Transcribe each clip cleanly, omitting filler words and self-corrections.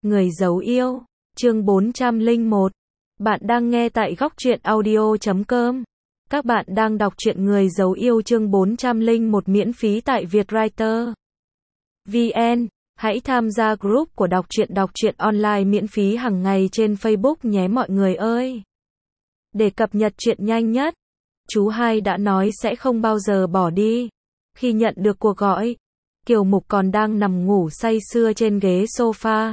Người giấu yêu, chương 401. Bạn đang nghe tại góc truyện audio.com. Các bạn đang đọc truyện Người giấu yêu chương 401 miễn phí tại Vietwriter VN. Hãy tham gia group của đọc truyện online miễn phí hàng ngày trên Facebook nhé mọi người ơi. Để cập nhật chuyện nhanh nhất, chú hai đã nói sẽ không bao giờ bỏ đi. Khi nhận được cuộc gọi, Kiều Mục còn đang nằm ngủ say sưa trên ghế sofa.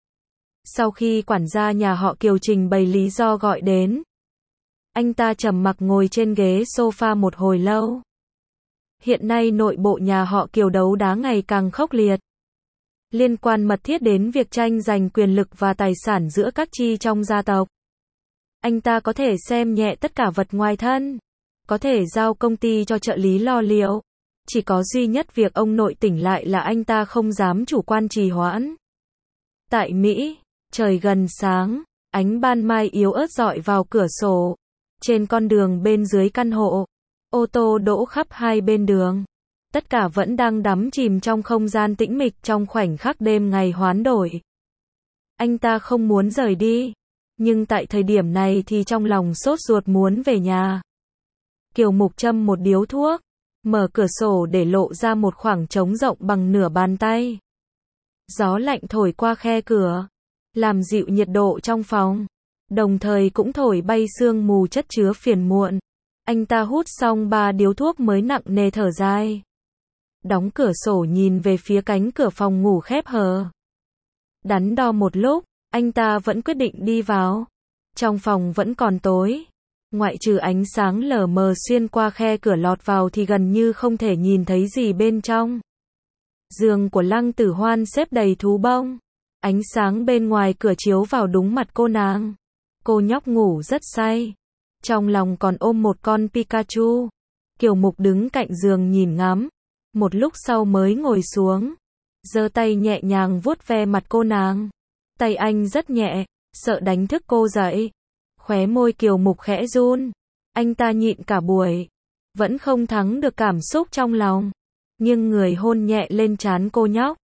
Sau khi quản gia nhà họ Kiều trình bày lý do gọi đến, anh ta trầm mặc ngồi trên ghế sofa một hồi lâu. Hiện nay nội bộ nhà họ Kiều đấu đá ngày càng khốc liệt, liên quan mật thiết đến việc tranh giành quyền lực và tài sản giữa các chi trong gia tộc. Anh ta có thể xem nhẹ tất cả vật ngoài thân, có thể giao công ty cho trợ lý lo liệu. Chỉ có duy nhất việc ông nội tỉnh lại là anh ta không dám chủ quan trì hoãn. Tại Mỹ, trời gần sáng, ánh ban mai yếu ớt rọi vào cửa sổ. Trên con đường bên dưới căn hộ, ô tô đỗ khắp hai bên đường. Tất cả vẫn đang đắm chìm trong không gian tĩnh mịch trong khoảnh khắc đêm ngày hoán đổi. Anh ta không muốn rời đi, nhưng tại thời điểm này thì trong lòng sốt ruột muốn về nhà. Kiều Mục châm một điếu thuốc, mở cửa sổ để lộ ra một khoảng trống rộng bằng nửa bàn tay. Gió lạnh thổi qua khe cửa, làm dịu nhiệt độ trong phòng, đồng thời cũng thổi bay sương mù chất chứa phiền muộn. Anh ta hút xong 3 điếu thuốc mới nặng nề thở dài. Đóng cửa sổ nhìn về phía cánh cửa phòng ngủ khép hờ. Đắn đo một lúc, anh ta vẫn quyết định đi vào. Trong phòng vẫn còn tối. Ngoại trừ ánh sáng lờ mờ xuyên qua khe cửa lọt vào thì gần như không thể nhìn thấy gì bên trong. Giường của Lăng Tử Hoan xếp đầy thú bông. Ánh sáng bên ngoài cửa chiếu vào đúng mặt cô nàng. Cô nhóc ngủ rất say. Trong lòng còn ôm một con Pikachu. Kiều Mục đứng cạnh giường nhìn ngắm. Một lúc sau mới ngồi xuống. Giơ tay nhẹ nhàng vuốt ve mặt cô nàng. Tay anh rất nhẹ, sợ đánh thức cô dậy. Khóe môi Kiều Mục khẽ run. Anh ta nhịn cả buổi, vẫn không thắng được cảm xúc trong lòng. Nhưng người hôn nhẹ lên trán cô nhóc.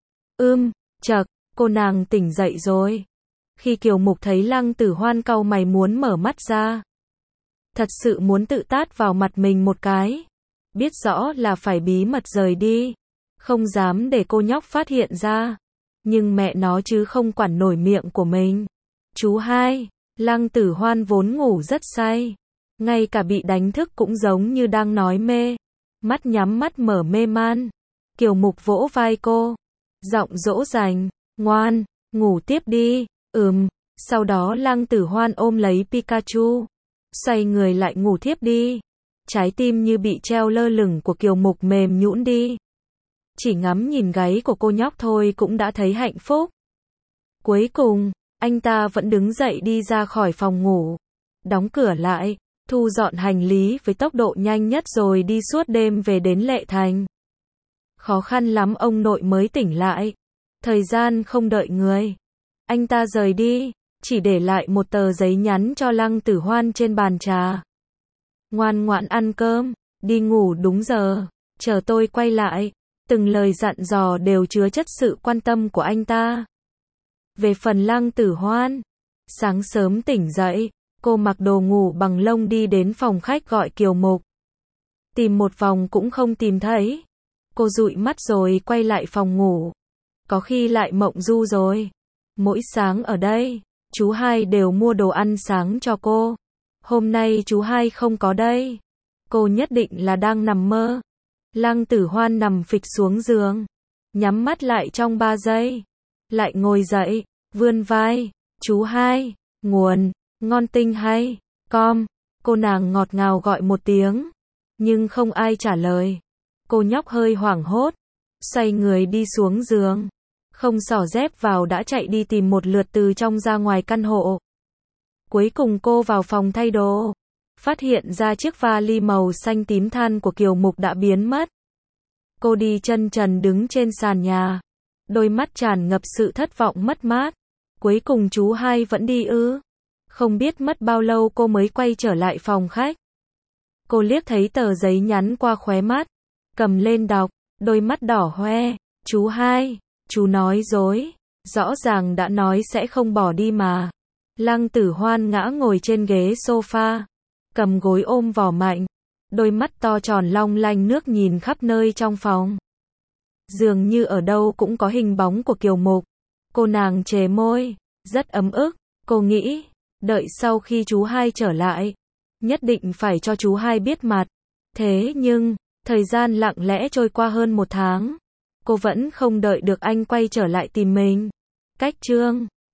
Chậc, cô nàng tỉnh dậy rồi. Khi Kiều Mục thấy Lăng Tử Hoan cau mày muốn mở mắt ra. Thật sự muốn tự tát vào mặt mình một cái. Biết rõ là phải bí mật rời đi. Không dám để cô nhóc phát hiện ra. Nhưng mẹ nó chứ không quản nổi miệng của mình. Chú hai. Lăng Tử Hoan vốn ngủ rất say, ngay cả bị đánh thức cũng giống như đang nói mê, mắt nhắm mắt mở mê man. Kiều Mục vỗ vai cô, giọng dỗ dành, ngoan, ngủ tiếp đi. Sau đó Lăng Tử Hoan ôm lấy Pikachu, xoay người lại ngủ thiếp đi. Trái tim như bị treo lơ lửng của Kiều Mục mềm nhũn đi. Chỉ ngắm nhìn gáy của cô nhóc thôi cũng đã thấy hạnh phúc. Cuối cùng, anh ta vẫn đứng dậy đi ra khỏi phòng ngủ, đóng cửa lại, thu dọn hành lý với tốc độ nhanh nhất rồi đi suốt đêm về đến Lệ Thành. Khó khăn lắm ông nội mới tỉnh lại. Thời gian không đợi người. Anh ta rời đi, chỉ để lại một tờ giấy nhắn cho Lăng Tử Hoan trên bàn trà. Ngoan ngoãn ăn cơm, đi ngủ đúng giờ, chờ tôi quay lại. Từng lời dặn dò đều chứa chất sự quan tâm của anh ta. Về phần Lăng Tử Hoan, sáng sớm tỉnh dậy, cô mặc đồ ngủ bằng lông đi đến phòng khách gọi Kiều Mục. Tìm một vòng cũng không tìm thấy. Cô dụi mắt rồi quay lại phòng ngủ. Có khi lại mộng du rồi. Mỗi sáng ở đây, chú hai đều mua đồ ăn sáng cho cô. Hôm nay chú hai không có đây. Cô nhất định là đang nằm mơ. Lăng Tử Hoan nằm phịch xuống giường, nhắm mắt lại trong 3 giây. Lại ngồi dậy, vươn vai, chú hai, nguồn, ngon tinh hay, com. Cô nàng ngọt ngào gọi một tiếng, nhưng không ai trả lời. Cô nhóc hơi hoảng hốt, xoay người đi xuống giường, không xỏ dép vào đã chạy đi tìm một lượt từ trong ra ngoài căn hộ. Cuối cùng cô vào phòng thay đồ, phát hiện ra chiếc vali màu xanh tím than của Kiều Mục đã biến mất. Cô đi chân trần đứng trên sàn nhà, đôi mắt tràn ngập sự thất vọng mất mát. Cuối cùng chú hai vẫn đi ư? Không biết mất bao lâu cô mới quay trở lại phòng khách. Cô liếc thấy tờ giấy nhắn qua khóe mắt, cầm lên đọc, đôi mắt đỏ hoe. Chú hai, chú nói dối. Rõ ràng đã nói sẽ không bỏ đi mà. Lăng Tử Hoan ngã ngồi trên ghế sofa, cầm gối ôm vỏ mạnh, đôi mắt to tròn long lanh nước nhìn khắp nơi trong phòng. Dường như ở đâu cũng có hình bóng của Kiều Mục. Cô nàng chề môi, rất ấm ức, cô nghĩ, đợi sau khi chú hai trở lại, nhất định phải cho chú hai biết mặt. Thế nhưng, thời gian lặng lẽ trôi qua hơn 1 tháng, cô vẫn không đợi được anh quay trở lại tìm mình. Cách chương